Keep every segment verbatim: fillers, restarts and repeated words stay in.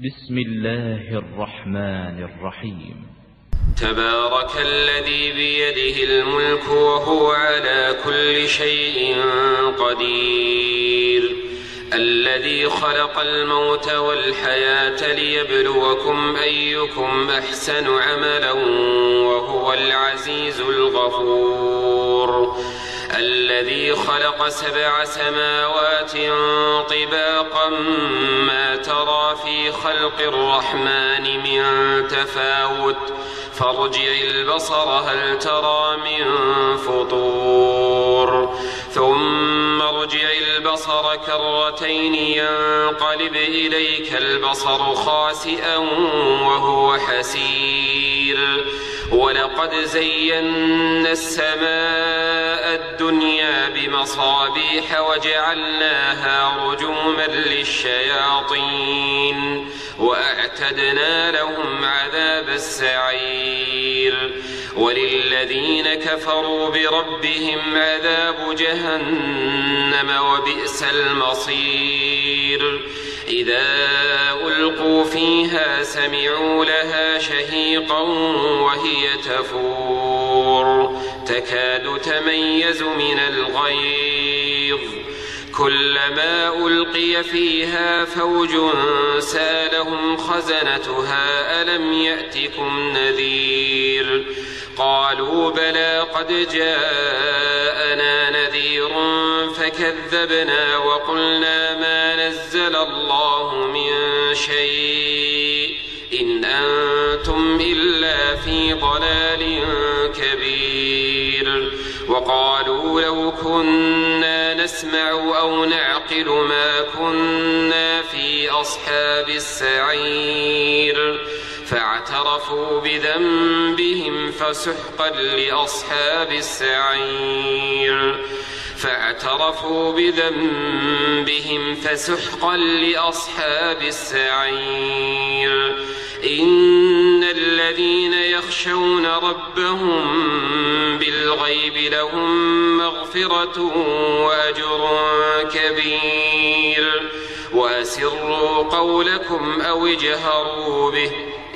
بسم الله الرحمن الرحيم. تبارك الذي بيده الملك وهو على كل شيء قدير، الذي خلق الموت والحياة ليبلوكم أيكم أحسن عملا وهو العزيز الغفور، الذي خلق سبع سماوات طباقا ما ترى في خلق الرحمن من تفاوت فارجع البصر هل ترى من فطور ثم ارجع البصر كرتين ينقلب إليك البصر خاسئا وهو حسير، ولقد زينا السماء الدنيا بمصابيح وجعلناها رجوما للشياطين وأعتدنا لهم عذاب السعير، وللذين كفروا بربهم عذاب جهنم وبئس المصير، إذا ألقوا فيها سمعوا لها شهيقا وهي تفور تكاد تميز من الغيظ، كلما ألقي فيها فوج سالهم خزنتها ألم يأتكم نذير، قالوا بلى قد جاءنا نذير فكذبنا وقلنا ما نزل الله من شيء إن أنتم إلا في ضلال كبير، وقالوا لو كنا نسمع أو نعقل ما كنا في أصحاب السعير، فاعترفوا بذنبهم فسحقا لأصحاب السعير فاعترفوا بذنبهم فسحقا لأصحاب السعير، إن الذين يخشون ربهم بالغيب لهم مغفرة وأجر كبير، وأسروا قولكم أو اجهروا به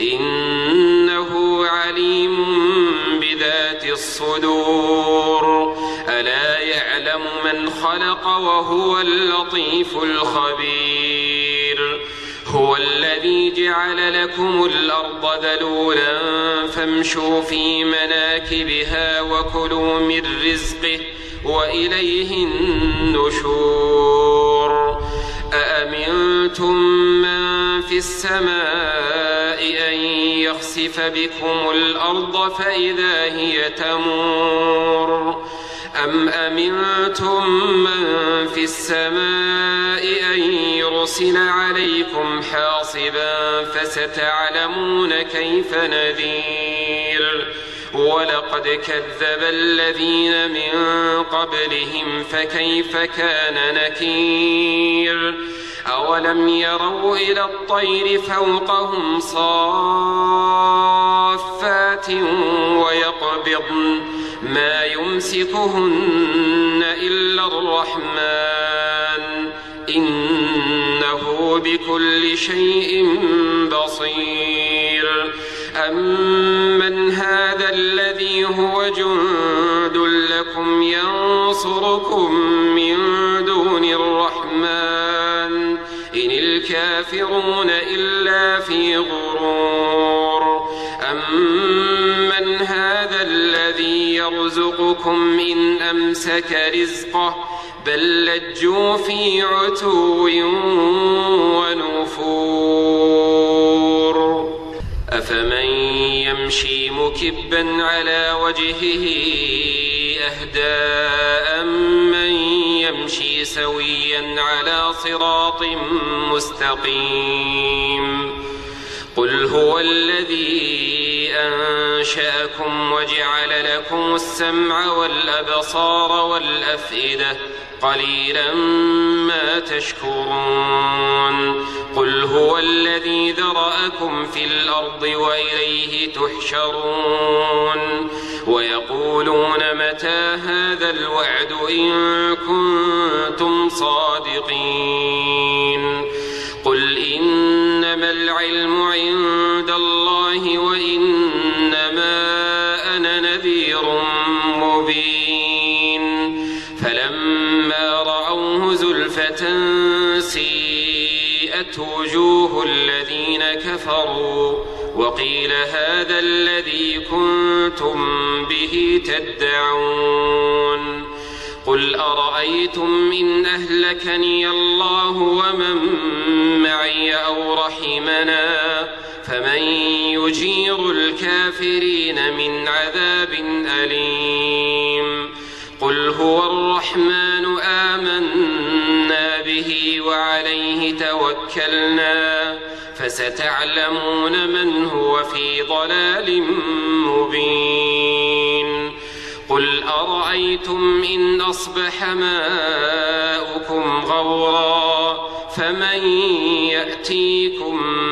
إنه عليم بذات الصدور، ألا يعلم من خلق وهو اللطيف الخبير، هو الذي جعل لكم الأرض ذلولا فامشوا في مناكبها وكلوا من رزقه وإليه النشور، أأمنتم من في السماء أن يخسف بكم الأرض فإذا هي تمور، أم أمنتم من في السماء أن يرسل عليكم حاصبا فستعلمون كيف نذير، ولقد كذب الذين من قبلهم فكيف كان نكير، أولم يروا إلى الطير فوقهم صافات ويقبضن ما يمسكهن إلا الرحمن إنه بكل شيء بصير، أمن هذا الذي هو جند لكم ينصركم من دون الرحمن إن الكافرون إلا في غرور، أمن هذا الذي يرزقكم إن أمسك رزقه بل لجوا في عتو ونفور، أفمن يمشي مكبا على وجهه أهدى أمن يمشي سويا على صراط مستقيم، قل هو الذي أنشأكم وجعل لكم السمع والأبصار والأفئدة قليلا ما تشكرون، قل هو الذي ذرأكم في الأرض وإليه تحشرون، ويقولون متى هذا الوعد إن كنتم صادقين، قل إنما إنما العلم عند الله وإنما أنا نذير مبين فلما رأوه زلفة سيئت وجوه الذين كفروا وقيل هذا الذي كنتم به تدعون قل أرأيتم إن أهلكني الله ومن معي أو رحمنا فمن يجير الكافرين من عذاب أليم قل هو الرحمن آمنا به وعليه توكلنا فستعلمون من هو في ضلال مبين قل أرأيتم إن أصبح ماؤكم غورا فمن يأتيكم